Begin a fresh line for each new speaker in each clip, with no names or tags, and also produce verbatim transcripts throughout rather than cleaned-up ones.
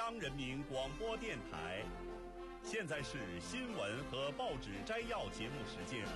央人民广播电台。现在是新闻和报纸摘要节目时间。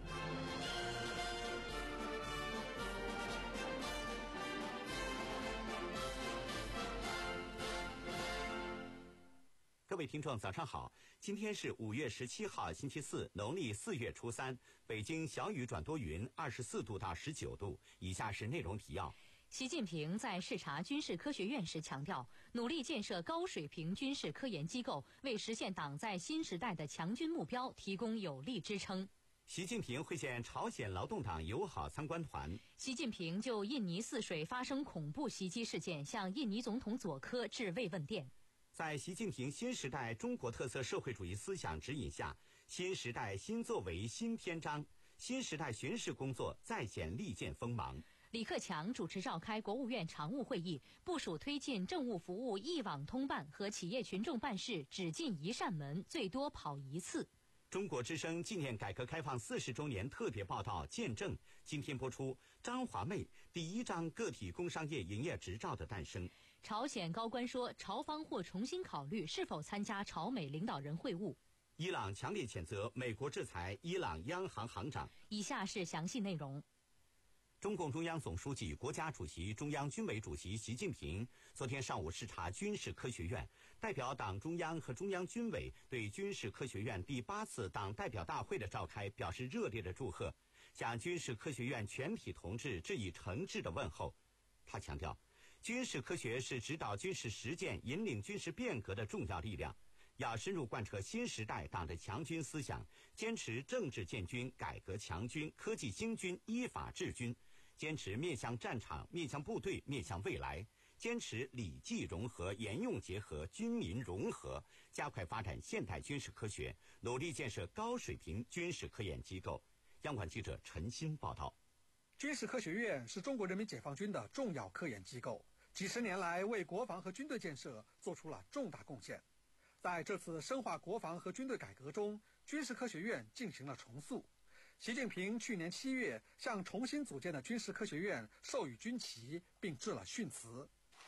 各位听众早上好，今天是五月十七号星期四，农历四月初三，北京小雨转多云，二十四度到十九度。以下是内容提要。
习近平在视察军事科学院时强调，努力建设高水平军事科研机构，为实现党在新时代的强军目标提供有力支撑。
习近平会见朝鲜劳动党友好参观团。
习近平就印尼泗水发生恐怖袭击事件向印尼总统佐科致慰问电。
在习近平新时代中国特色社会主义思想指引下，新时代新作为新篇章，新时代巡视工作再显利剑锋芒。
李克强主持召开国务院常务会议，部署推进政务服务一网通办和企业群众办事只进一扇门，最多跑一次。
中国之声纪念改革开放四十周年特别报道见证，今天播出张华妹第一张个体工商业营业执照的诞生。
朝鲜高官说，朝方或重新考虑是否参加朝美领导人会晤。
伊朗强烈谴责美国制裁伊朗央行行长。
以下是详细内容。
中共中央总书记、国家主席、中央军委主席习近平昨天上午视察军事科学院，代表党中央和中央军委对军事科学院第八次党代表大会的召开表示热烈的祝贺，向军事科学院全体同志致以诚挚的问候。他强调，军事科学是指导军事实践、引领军事变革的重要力量，要深入贯彻新时代党的强军思想，坚持政治建军、改革强军、科技兴军、依法治军，坚持面向战场、面向部队、面向未来，坚持理技融合、研用结合、军民融合，加快发展现代军事科学，努力建设高水平军事科研机构。央广记者陈鑫报道。
军事科学院是中国人民解放军的重要科研机构，几十年来为国防和军队建设做出了重大贡献。在这次深化国防和军队改革中，军事科学院进行了重塑。习近平去年七月向重新组建的军事科学院授予军旗，并致了训词。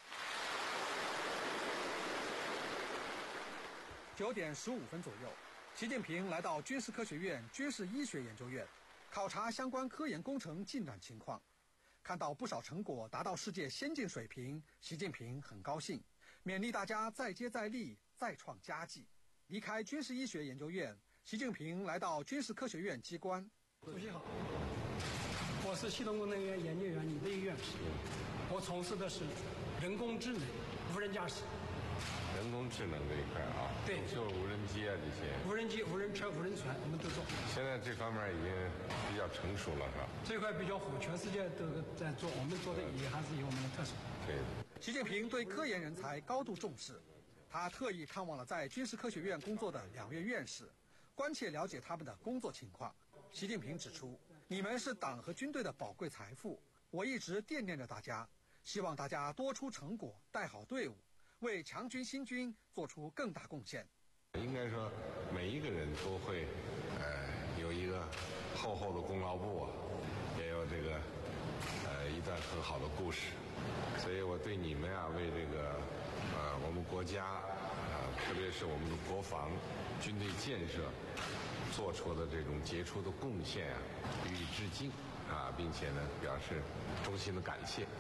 九点十五分左右，习近平来到军事科学院军事医学研究院，考察相关科研工程进展情况。看到不少成果达到世界先进水平，习近平很高兴，勉励大家再接再厉，再创佳绩。离开军事医学研究院，习近平来到军事科学院机关。
主席好，我是系统工程院研究员李卫院士，我从事的是人工智能、无人驾驶。
人工智能这一块啊，
对，
就是无人机啊这些。
无人机、无人车、无人船，我们都做。
现在这方面已经比较成熟了，是吧？
这块比较火，全世界都在做，我们做的也还是有我们的特色。
对。
习近平对科研人才高度重视，他特意看望了在军事科学院工作的两位院士，关切了解他们的工作情况。习近平指出，你们是党和军队的宝贵财富，我一直惦念着大家，希望大家多出成果，带好队伍，为强军兴军做出更大贡献。
应该说，每一个人都会，呃，有一个厚厚的功劳簿啊，也有这个，呃，一段很好的故事。所以我对你们啊，为这个，呃，我们国家啊、呃，特别是我们的国防、军队建设做出的这种杰出的贡献啊，予以致敬啊，并且呢，表示衷心的感谢。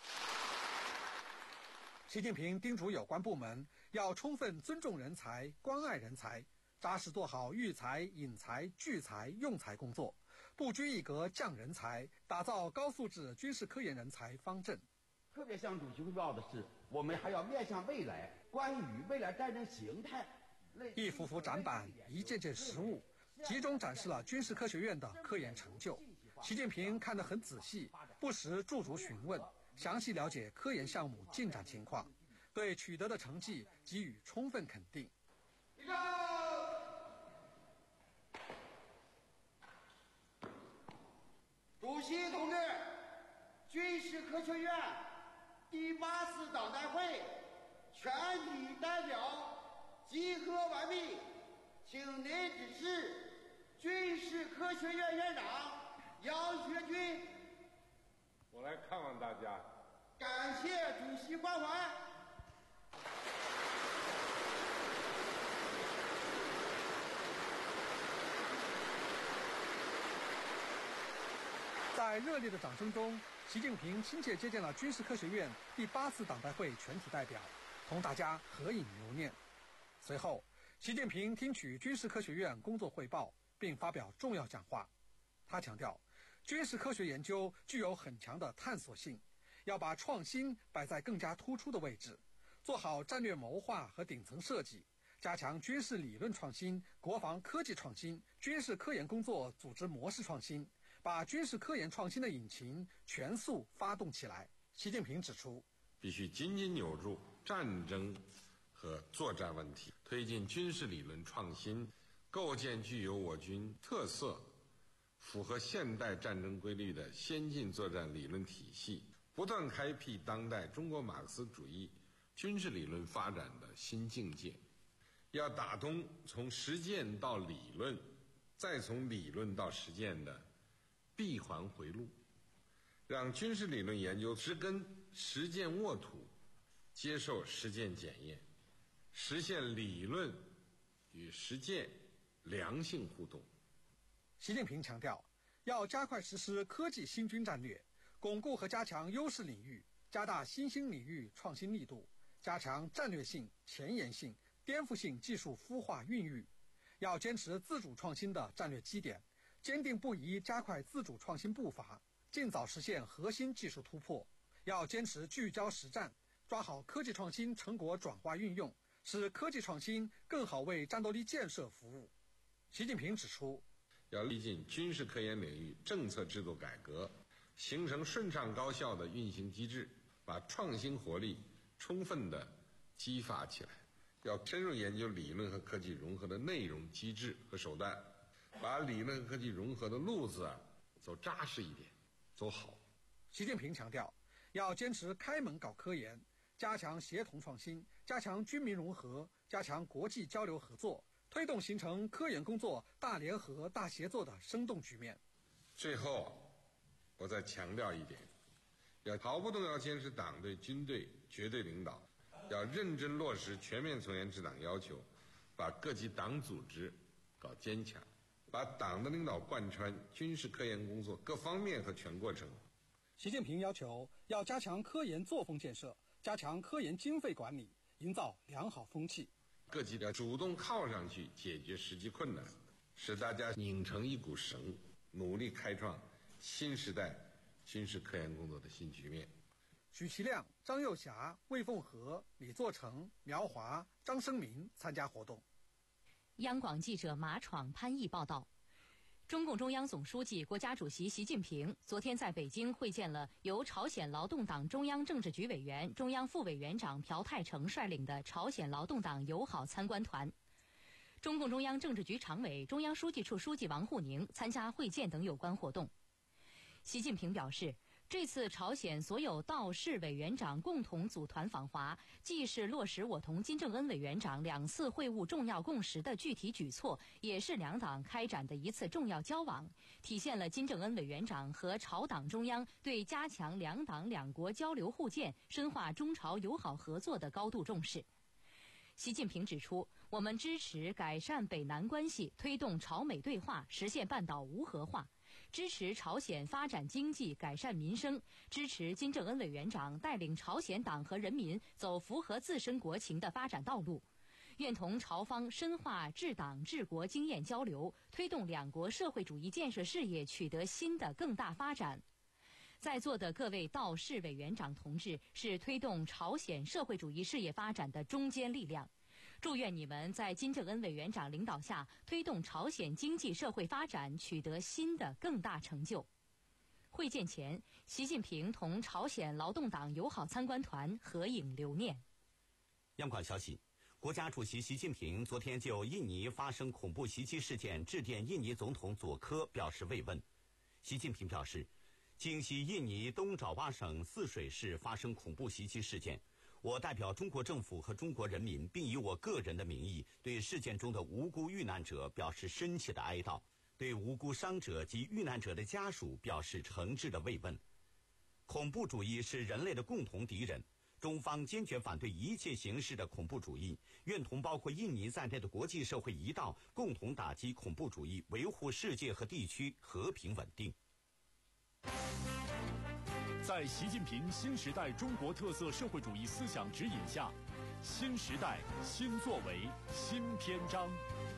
习近平叮嘱有关部门要充分尊重人才、关爱人才，扎实做好育才、引才、聚才、用才工作，不拘一格降人才，打造高素质军事科研人才方阵。
特别向主席汇报的是，我们还要面向未来，关于未来战争形态。
一幅幅展板，一件件实物，集中展示了军事科学院的科研成就。习近平看得很仔细，不时驻足询问，详细了解科研项目进展情况，对取得的成绩给予充分肯定。
主席同志，军事科学院第八次党代会全体代表集合完毕，请您指示军事科学院院长杨学军。
我来看望大家。
感谢主席关怀。
在热烈的掌声中，习近平亲切接见了军事科学院第八次党代会全体代表，同大家合影留念。随后，习近平听取军事科学院工作汇报，并发表重要讲话。他强调，军事科学研究具有很强的探索性，要把创新摆在更加突出的位置，做好战略谋划和顶层设计，加强军事理论创新、国防科技创新、军事科研工作组织模式创新，把军事科研创新的引擎全速发动起来。习近平指出，
必须紧紧扭住战争和作战问题，推进军事理论创新，构建具有我军特色、符合现代战争规律的先进作战理论体系，不断开辟当代中国马克思主义军事理论发展的新境界。要打通从实践到理论，再从理论到实践的闭环回路，让军事理论研究植根实践沃土，接受实践检验，实现理论与实践良性互动。
习近平强调，要加快实施科技新军战略，巩固和加强优势领域，加大新兴领域创新力度，加强战略性、前沿性、颠覆性技术孵化孕育。要坚持自主创新的战略基点，坚定不移加快自主创新步伐，尽早实现核心技术突破。要坚持聚焦实战，抓好科技创新成果转化运用，使科技创新更好为战斗力建设服务。习近平指出，
要力进军事科研领域政策制度改革，形成顺畅高效的运行机制，把创新活力充分地激发起来。要深入研究理论和科技融合的内容、机制和手段，把理论和科技融合的路子啊走扎实一点，走好。
习近平强调，要坚持开门搞科研，加强协同创新，加强军民融合，加强国际交流合作，推动形成科研工作大联合、大协作的生动局面。
最后，我再强调一点，要毫不动摇坚持党对军队绝对领导，要认真落实全面从严治党要求，把各级党组织搞坚强，把党的领导贯穿军事科研工作各方面和全过程。
习近平要求要加强科研作风建设，加强科研经费管理，营造良好风气。
各级要主动靠上去解决实际困难，使大家拧成一股绳，努力开创新时代军事科研工作的新局面。
许其亮、张幼霞、魏凤和、李作成、苗华、张生民参加活动。
央广记者马闯、潘毅报道。中共中央总书记、国家主席习近平昨天在北京会见了由朝鲜劳动党中央政治局委员、中央副委员长朴泰成率领的朝鲜劳动党友好参观团。中共中央政治局常委、中央书记处书记王沪宁参加会见等有关活动。习近平表示，这次朝鲜所有道市委员长共同组团访华，既是落实我同金正恩委员长两次会晤重要共识的具体举措，也是两党开展的一次重要交往，体现了金正恩委员长和朝党中央对加强两党两国交流互鉴、深化中朝友好合作的高度重视。习近平指出，我们支持改善北南关系，推动朝美对话，实现半岛无核化，支持朝鲜发展经济、改善民生，支持金正恩委员长带领朝鲜党和人民走符合自身国情的发展道路，愿同朝方深化治党治国经验交流，推动两国社会主义建设事业取得新的更大发展。在座的各位道市委员长同志是推动朝鲜社会主义事业发展的中坚力量，祝愿你们在金正恩委员长领导下，推动朝鲜经济社会发展取得新的更大成就。会见前，习近平同朝鲜劳动党友好参观团合影留念。
央广消息，国家主席习近平昨天就印尼发生恐怖袭击事件致电印尼总统佐科表示慰问。习近平表示，今夕印尼东爪哇省泗水市发生恐怖袭击事件，我代表中国政府和中国人民，并以我个人的名义，对事件中的无辜遇难者表示深切的哀悼，对无辜伤者及遇难者的家属表示诚挚的慰问。恐怖主义是人类的共同敌人，中方坚决反对一切形式的恐怖主义，愿同包括印尼在内的国际社会一道，共同打击恐怖主义，维护世界和地区和平稳定。
在习近平新时代中国特色社会主义思想指引下，新时代新作为新篇章。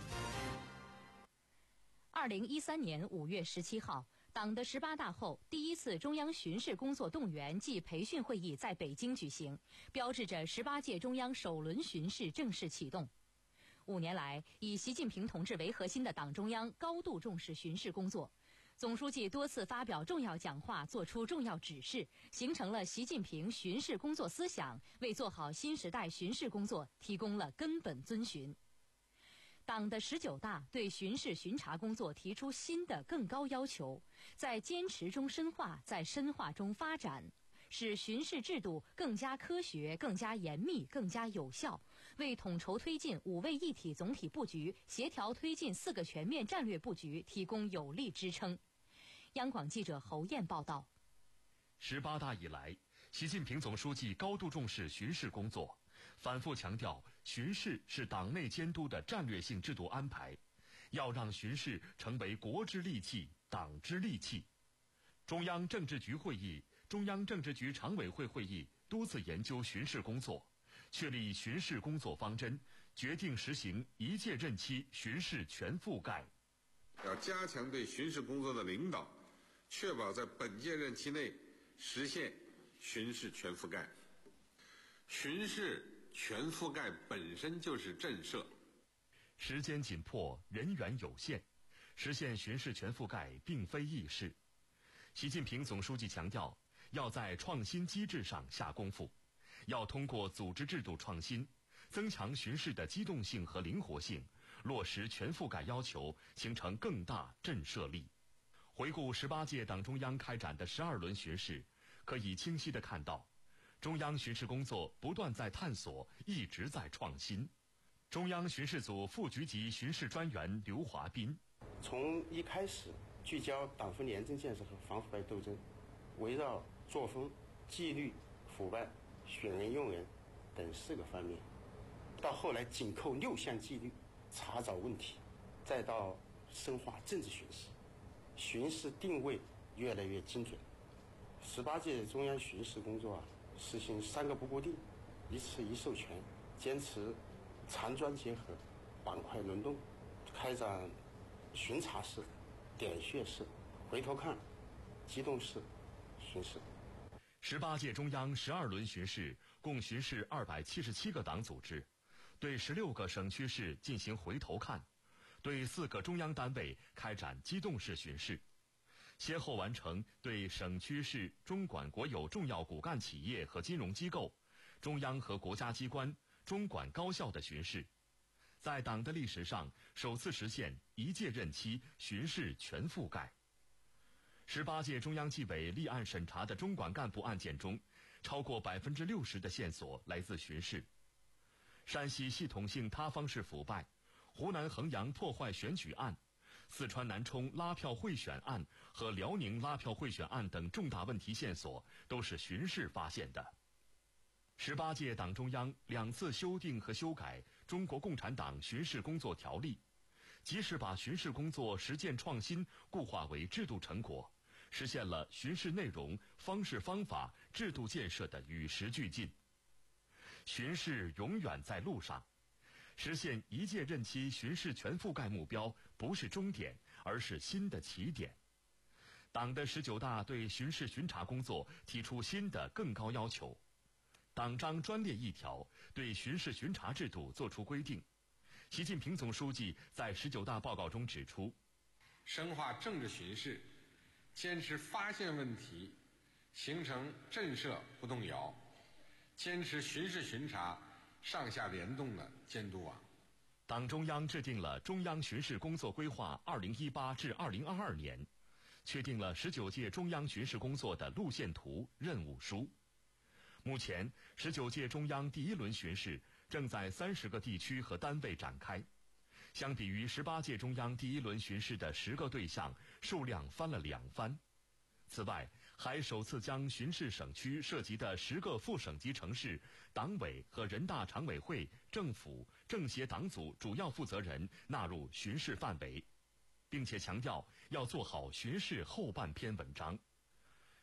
二零一三年五月十七号，党的十八大后第一次中央巡视工作动员暨培训会议在北京举行，标志着十八届中央首轮巡视正式启动。五年来，以习近平同志为核心的党中央高度重视巡视工作，总书记多次发表重要讲话，作出重要指示，形成了习近平巡视工作思想，为做好新时代巡视工作提供了根本遵循。党的十九大对巡视巡查工作提出新的更高要求，在坚持中深化，在深化中发展，使巡视制度更加科学、更加严密、更加有效，为统筹推进五位一体总体布局、协调推进四个全面战略布局提供有力支撑。央广记者侯燕报道。
十八大以来，习近平总书记高度重视巡视工作，反复强调巡视是党内监督的战略性制度安排，要让巡视成为国之利器、党之利器。中央政治局会议、中央政治局常委会会议多次研究巡视工作，确立巡视工作方针，决定实行一届任期巡视全覆盖。
要加强对巡视工作的领导，确保在本届任期内实现巡视全覆盖。巡视全覆盖本身就是震慑。
时间紧迫，人员有限，实现巡视全覆盖并非易事。习近平总书记强调，要在创新机制上下功夫，要通过组织制度创新，增强巡视的机动性和灵活性，落实全覆盖要求，形成更大震慑力。回顾十八届党中央开展的十二轮巡视，可以清晰地看到，中央巡视工作不断在探索，一直在创新。中央巡视组副局级巡视专员刘华斌，
从一开始聚焦党风廉政建设和反腐败斗争，围绕作风、纪律、腐败、选人用人等四个方面，到后来紧扣六项纪律，查找问题，再到深化政治巡视，巡视定位越来越精准。十八届中央巡视工作啊，实行三个不固定、一次一授权，坚持长专结合、板块轮动，开展巡查式、点穴式、回头看、机动式巡视。
十八届中央十二轮巡视共巡视二百七十七个党组织，对十六个省区市进行回头看，对四个中央单位开展机动式巡视，先后完成对省区市中管国有重要骨干企业和金融机构、中央和国家机关、中管高校的巡视，在党的历史上首次实现一届任期巡视全覆盖。十八届中央纪委立案审查的中管干部案件中，超过百分之六十的线索来自巡视。山西系统性塌方式腐败、湖南衡阳破坏选举案、四川南充拉票贿选案和辽宁拉票贿选案等重大问题线索都是巡视发现的。十八届党中央两次修订和修改《中国共产党巡视工作条例》，及时把巡视工作实践创新固化为制度成果，实现了巡视内容、方式方法、制度建设的与时俱进。巡视永远在路上，实现一届任期巡视全覆盖目标不是终点，而是新的起点。党的十九大对巡视巡查工作提出新的更高要求，党章专列一条对巡视巡查制度作出规定。习近平总书记在十九大报告中指出，
深化政治巡视，坚持发现问题，形成震慑不动摇，坚持巡视巡查上下联动的监督网。
党中央制定了中央巡视工作规划二零一八至二零二二年，确定了十九届中央巡视工作的路线图、任务书。目前，十九届中央第一轮巡视正在三十个地区和单位展开，相比于十八届中央第一轮巡视的十个对象，数量翻了两番。此外，还首次将巡视省区涉及的十个副省级城市党委和人大常委会、政府、政协党组主要负责人纳入巡视范围，并且强调要做好巡视后半篇文章。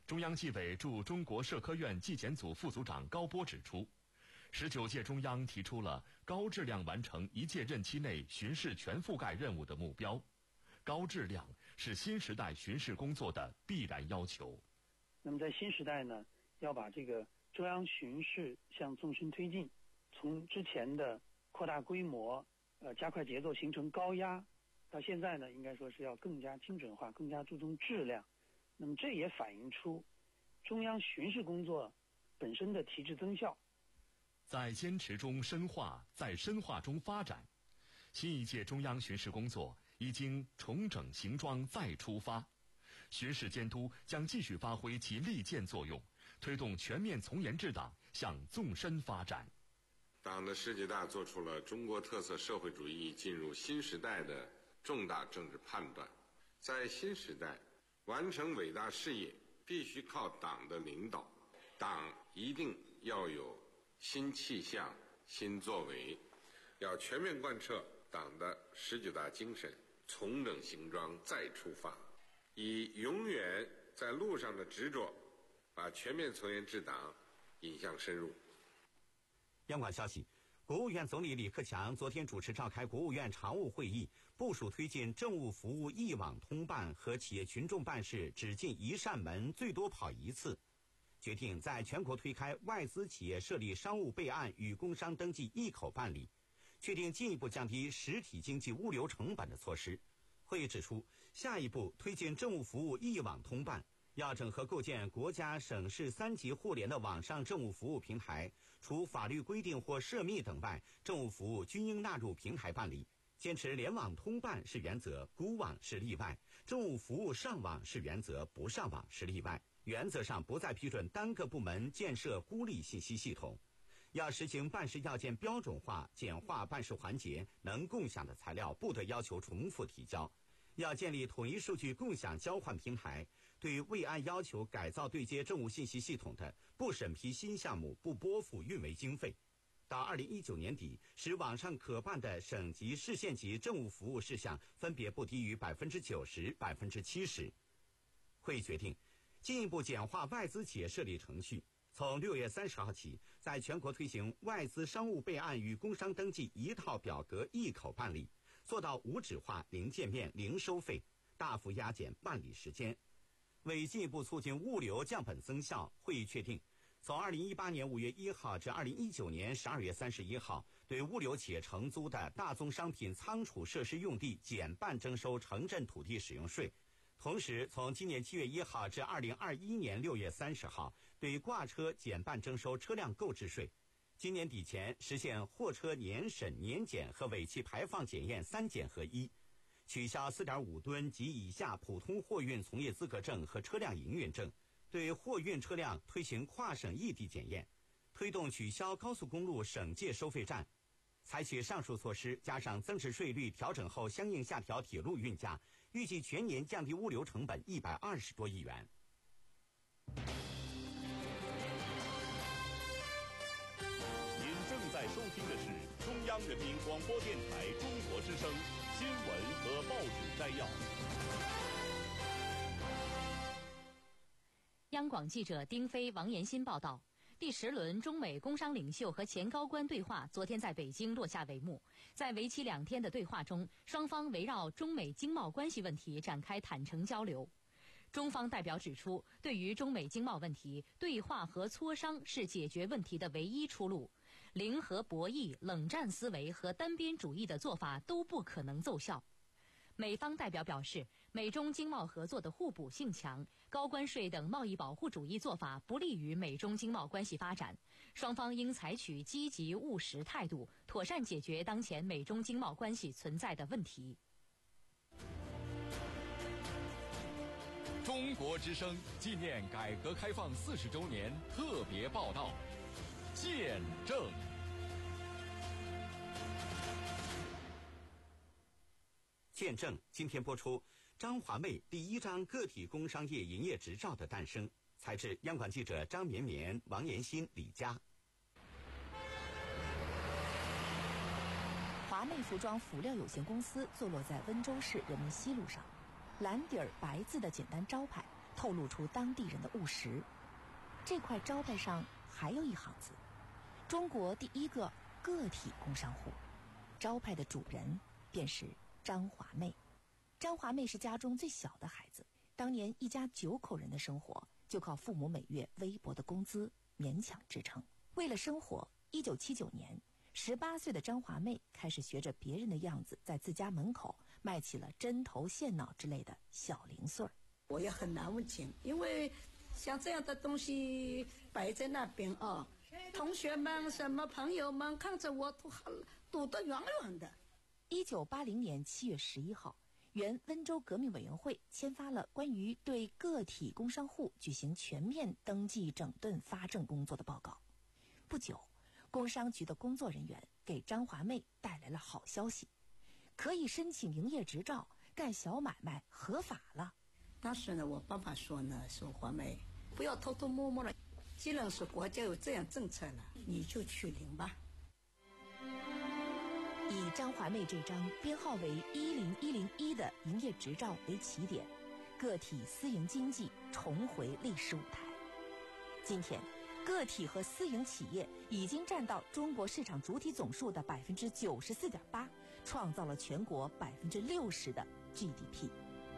中央纪委驻中国社科院纪检组副组长高波指出，十九届中央提出了高质量完成一届任期内巡视全覆盖任务的目标，高质量是新时代巡视工作的必然要求。
那么在新时代呢，要把这个中央巡视向纵深推进，从之前的扩大规模、呃加快节奏形成高压，到现在呢，应该说是要更加精准化、更加注重质量。那么这也反映出中央巡视工作本身的提质增效。
在坚持中深化，在深化中发展。新一届中央巡视工作已经重整行装再出发，巡视监督将继续发挥其利剑作用，推动全面从严治党向纵深发展。
党的十九大作出了中国特色社会主义进入新时代的重大政治判断。在新时代，完成伟大事业必须靠党的领导，党一定要有新气象、新作为，要全面贯彻党的十九大精神，重整行装再出发，以永远在路上的执着，把全面从严治党引向深入。
央广消息，国务院总理李克强昨天主持召开国务院常务会议，部署推进政务服务一网通办和企业群众办事只进一扇门，最多跑一次，决定在全国推开外资企业设立商务备案与工商登记一口办理，确定进一步降低实体经济物流成本的措施。会议指出，下一步推进政务服务一网通办，要整合构建国家省市三级互联的网上政务服务平台，除法律规定或涉密等外，政务服务均应纳入平台办理，坚持联网通办是原则，孤网是例外，政务服务上网是原则，不上网是例外，原则上不再批准单个部门建设孤立信息系统。要实行办事要件标准化，简化办事环节，能共享的材料不得要求重复提交。要建立统一数据共享交换平台，对于未按要求改造对接政务信息系统的，不审批新项目，不拨付运维经费。到二零一九年底，使网上可办的省级、市县级政务服务事项分别不低于百分之九十、百分之七十。会议决定，进一步简化外资企业设立程序。从六月三十号起，在全国推行外资商务备案与工商登记一套表格一口办理，做到无纸化、零见面、零收费，大幅压减办理时间。为进一步促进物流降本增效，会议确定，从二零一八年五月一号至二零一九年十二月三十一号，对物流企业承租的大宗商品仓储设施用地减半征收城镇土地使用税。同时，从今年七月一号至二零二一年六月三十号，对挂车减半征收车辆购置税。今年底前实现货车年审、年检和尾气排放检验三检合一，取消 四点五 吨及以下普通货运从业资格证和车辆营运证，对货运车辆推行跨省异地检验，推动取消高速公路省界收费站。采取上述措施，加上增值税率调整后相应下调铁路运价，预计全年降低物流成本一百二十多亿元。
您正在收听的是中央人民广播电台中国之声新闻和报纸摘要。
央广记者丁飞、王延新报道。第十轮中美工商领袖和前高官对话昨天在北京落下帷幕。在为期两天的对话中，双方围绕中美经贸关系问题展开坦诚交流。中方代表指出，对于中美经贸问题，对话和磋商是解决问题的唯一出路。零和博弈、冷战思维和单边主义的做法都不可能奏效。美方代表表示，美中经贸合作的互补性强，高关税等贸易保护主义做法不利于美中经贸关系发展。双方应采取积极务实态度，妥善解决当前美中经贸关系存在的问题。
中国之声纪念改革开放四十周年特别报道，见证。
见证今天播出张华妹第一张个体工商业营业执照的诞生。采制央广记者张绵绵、王延新、李佳。
华妹服装辅料有限公司坐落在温州市人民西路上，蓝底儿白字的简单招牌透露出当地人的务实。这块招牌上还有一行字：中国第一个个体工商户。招牌的主人便是张华妹。张华妹是家中最小的孩子，当年一家九口人的生活就靠父母每月微薄的工资勉强支撑。为了生活，一九七九年，十八岁的张华妹开始学着别人的样子，在自家门口卖起了针头线脑之类的小零碎儿。
我也很难为情，因为像这样的东西摆在那边啊，同学们、什么朋友们看着我都躲得远远的。
一九八零年七月十一号，原温州革命委员会签发了关于对个体工商户举行全面登记整顿发证工作的报告。不久，工商局的工作人员给张华妹带来了好消息，可以申请营业执照，干小买卖合法了。
当时呢，我爸爸说呢，说华妹不要偷偷摸摸了，既然是国家有这样政策了，你就去领吧。
以张华妹这张编号为一零一零一的营业执照为起点，个体私营经济重回历史舞台。今天，个体和私营企业已经占到中国市场主体总数的百分之九十四点八，创造了全国百分之六十的 G D P。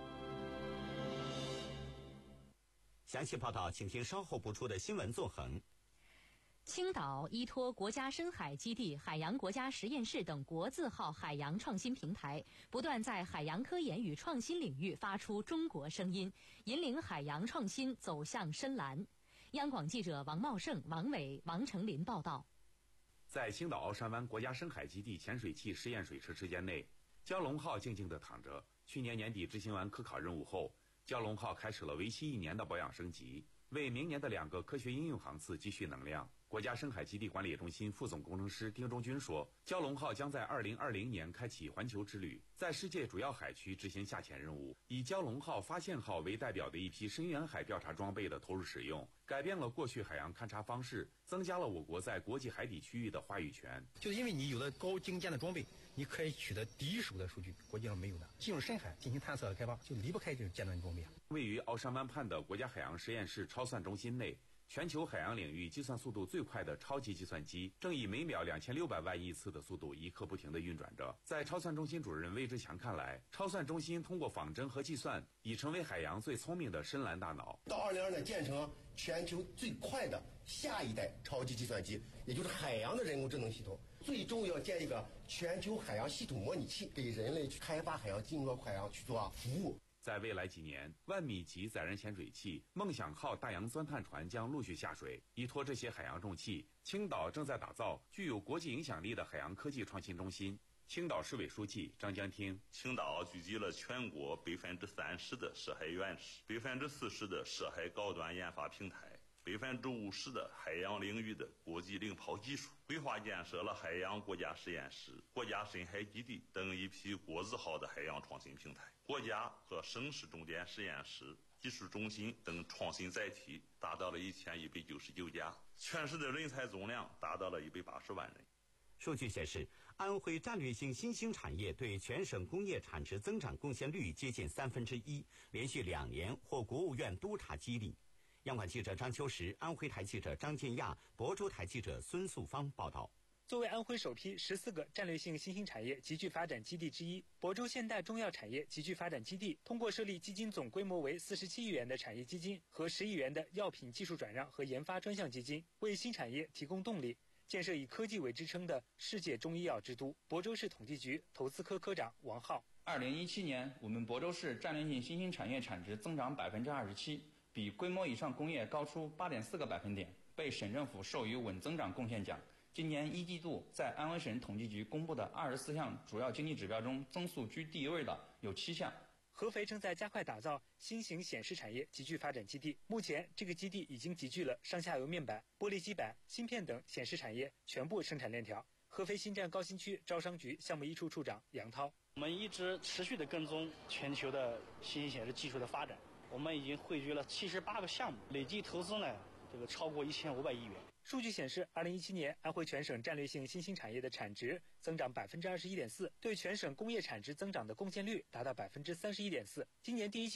详细报道，请听稍后播出的新闻纵横。
青岛依托国家深海基地、海洋国家实验室等国字号海洋创新平台，不断在海洋科研与创新领域发出中国声音，引领海洋创新走向深蓝。央广记者王茂胜、王伟、王成林报道。
在青岛鳌山湾国家深海基地潜水器试验水池时间内，蛟龙号静静地躺着。去年年底执行完科考任务后，蛟龙号开始了为期一年的保养升级，为明年的两个科学应用航次积蓄能量。国家深海基地管理中心副总工程师丁中军说，蛟龙号将在二零二零年开启环球之旅，在世界主要海区执行下潜任务。以蛟龙号、发现号为代表的一批深远海调查装备的投入使用，改变了过去海洋勘察方式，增加了我国在国际海底区域的话语权。
就是因为你有了高精尖的装备，你可以取得第一手的数据，国际上没有的。进入深海进行探测和开发，就离不开这种尖端装备。
位于鳌山湾畔的国家海洋实验室超算中心内，全球海洋领域计算速度最快的超级计算机正以每秒两千六百万亿次的速度一刻不停地运转着。在超算中心主任魏志强看来，超算中心通过仿真和计算，已成为海洋最聪明的深蓝大脑。
到二零二年建成全球最快的下一代超级计算机，也就是海洋的人工智能系统。最终要建一个全球海洋系统模拟器，给人类去开发海洋、进入海洋去做服务。
在未来几年，万米级载人潜水器、梦想号大洋钻探船将陆续下水。依托这些海洋重器，青岛正在打造具有国际影响力的海洋科技创新中心。青岛市委书记张江听，
青岛聚集了全国百分之三十的涉海院士，百分之四十的涉海高端研发平台，百分之五十的海洋领域的国际领跑技术，规划建设了海洋国家实验室、国家深海基地等一批国字号的海洋创新平台。国家和省市重点实验室、技术中心等创新载体达到了一千一百九十九家，全市的人才总量达到了一百八十万人。
数据显示，安徽战略性新兴产业对全省工业产值增长贡献率接近三分之一，连续两年获国务院督查激励。央广记者张秋实、安徽台记者张建亚、亳州台记者孙素芳报道。
作为安徽首批十四个战略性新兴产业集聚发展基地之一，亳州现代中药产业集聚发展基地通过设立基金总规模为四十七亿元的产业基金和十亿元的药品技术转让和研发专项基金，为新产业提供动力，建设以科技为支撑的世界中医药之都。亳州市统计局投资科科长王浩，
二零一七年，我们亳州市战略性新兴产业产值增长百分之二十七，比规模以上工业高出八点四个百分点，被省政府授予稳增长贡献奖。今年一季度，在安徽省统计局公布的二十四项主要经济指标中，增速居第一位的有七项。
合肥正在加快打造新型显示产业集聚发展基地，目前这个基地已经集聚了上下游面板、玻璃基板、芯片等显示产业全部生产链条。合肥新站高新区招商局项目一处处长杨涛，
我们一直持续的跟踪全球的新型显示技术的发展，我们已经汇聚了七十八个项目，累计投资呢这个超过一千五百亿元。
数据显示，二零一七年安徽全省战略性新兴产业的产值增长百分之二十一点四，对全省工业产值增长的贡献率达到百分之三十一点四。今年第一季度，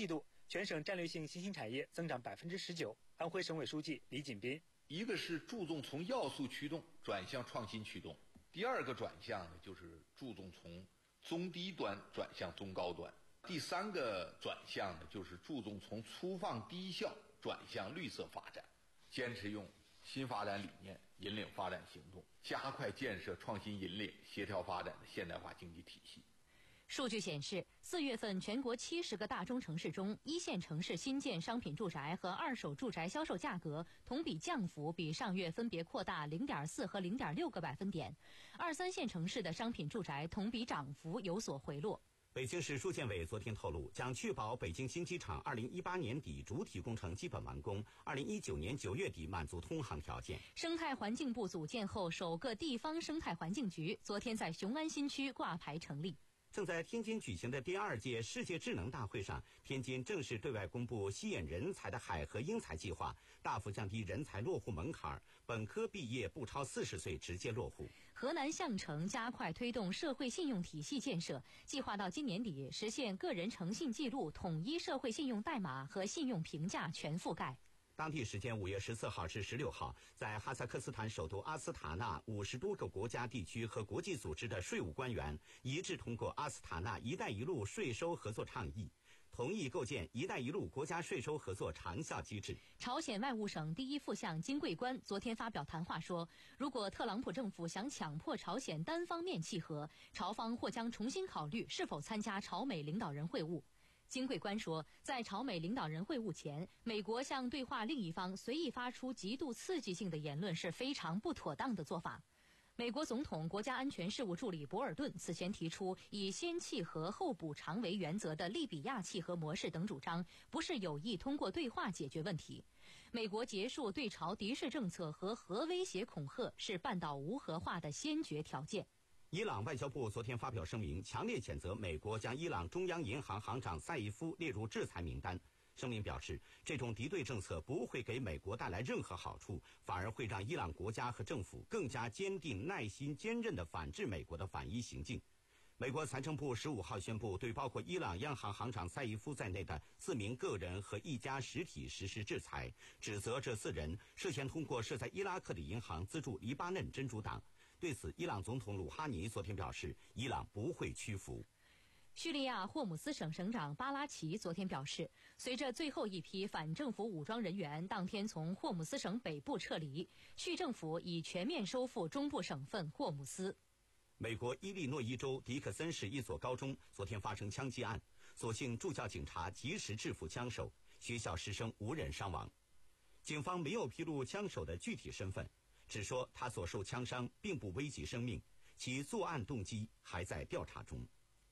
全省战略性新兴产业增长百分之十九。安徽省委书记李锦斌，
一个是注重从要素驱动转向创新驱动，第二个转向呢就是注重从中低端转向中高端，第三个转向呢就是注重从粗放低效转向绿色发展，坚持用新发展理念引领发展行动，加快建设创新引领、协调发展的现代化经济体系。
数据显示，四月份全国七十个大中城市中，一线城市新建商品住宅和二手住宅销售价格同比降幅比上月分别扩大 零点四 和 零点六 个百分点，二三线城市的商品住宅同比涨幅有所回落。
北京市住建委昨天透露，将确保北京新机场二零一八年底主体工程基本完工，二零一九年九月底满足通航条件。
生态环境部组建后首个地方生态环境局昨天在雄安新区挂牌成立。
正在天津举行的第二届世界智能大会上，天津正式对外公布吸引人才的海河英才计划，大幅降低人才落户门槛，本科毕业不超四十岁直接落户。
河南项城加快推动社会信用体系建设，计划到今年底实现个人诚信记录统一社会信用代码和信用评价全覆盖。
当地时间五月十四号至十六号，在哈萨克斯坦首都阿斯塔纳，五十多个国家、地区和国际组织的税务官员一致通过阿斯塔纳“一带一路”税收合作倡议，同意构建“一带一路”国家税收合作长效机制。
朝鲜外务省第一副相金桂官昨天发表谈话说，如果特朗普政府想强迫朝鲜单方面契合，朝方或将重新考虑是否参加朝美领导人会晤。金桂官说，在朝美领导人会晤前，美国向对话另一方随意发出极度刺激性的言论是非常不妥当的做法。美国总统国家安全事务助理博尔顿此前提出以先契合后补偿为原则的利比亚契合模式等主张，不是有意通过对话解决问题。美国结束对朝敌视政策和核威胁恐吓是半岛无核化的先决条件。
伊朗外交部昨天发表声明，强烈谴责美国将伊朗中央银行行长赛义夫列入制裁名单。声明表示，这种敌对政策不会给美国带来任何好处，反而会让伊朗国家和政府更加坚定、耐心、坚韧地反制美国的反伊行径。美国财政部十五号宣布，对包括伊朗央行行长赛义夫在内的四名个人和一家实体实施制裁，指责这四人涉嫌通过设在伊拉克的银行资助黎巴嫩真主党。对此，伊朗总统鲁哈尼昨天表示，伊朗不会屈服。
叙利亚霍姆斯省省长巴拉奇昨天表示，随着最后一批反政府武装人员当天从霍姆斯省北部撤离，叙政府已全面收复中部省份霍姆斯。
美国伊利诺伊州迪克森市一所高中昨天发生枪击案，所幸助教警察及时制服枪手，学校师生无人伤亡。警方没有披露枪手的具体身份，只说他所受枪伤并不危及生命，其作案动机还在调查中。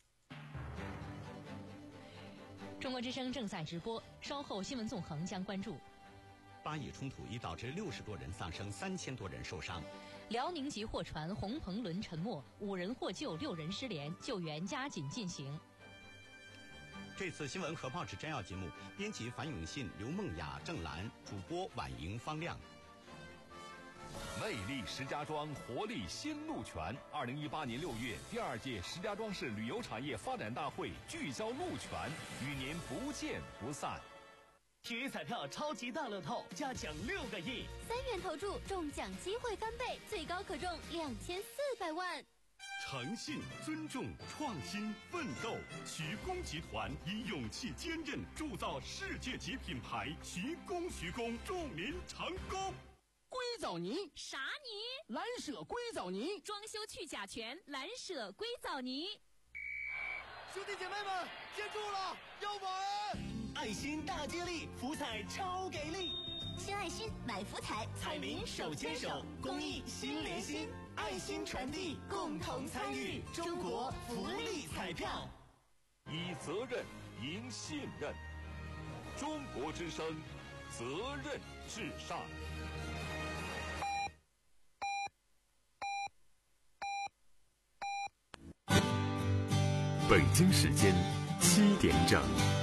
中国之声正在直播，稍后新闻纵横将关注。
巴以冲突已导致六十多人丧生，三千多人受伤。
辽宁籍货船红鹏轮沉没，五人获救，六人失联，救援加紧进行。
这次新闻和报纸摘要节目，编辑樊永信、刘梦雅、郑兰，主播婉莹、方亮。
魅力石家庄，活力新路权。二零一八年六月，第二届石家庄市旅游产业发展大会聚焦路权，与您不见不散。
体育彩票超级大乐透，加奖六个亿，
三元投注中奖机会翻倍，最高可中两千四百万。
诚信、尊重、创新、奋斗，徐工集团以勇气、坚韧铸造世界级品牌。徐工，徐工，祝您成功！
硅藻泥
啥泥？
蓝舍硅藻泥，
装修去甲醛，蓝舍硅藻泥。
兄弟姐妹们，接住了，要稳！爱心大接力，福彩超给力！
新爱心买福彩，
彩民手牵手，公益心连心，爱心传递，共同参与中国福利彩票。
以责任赢信任，中国之声，责任至上。
北京时间七点整。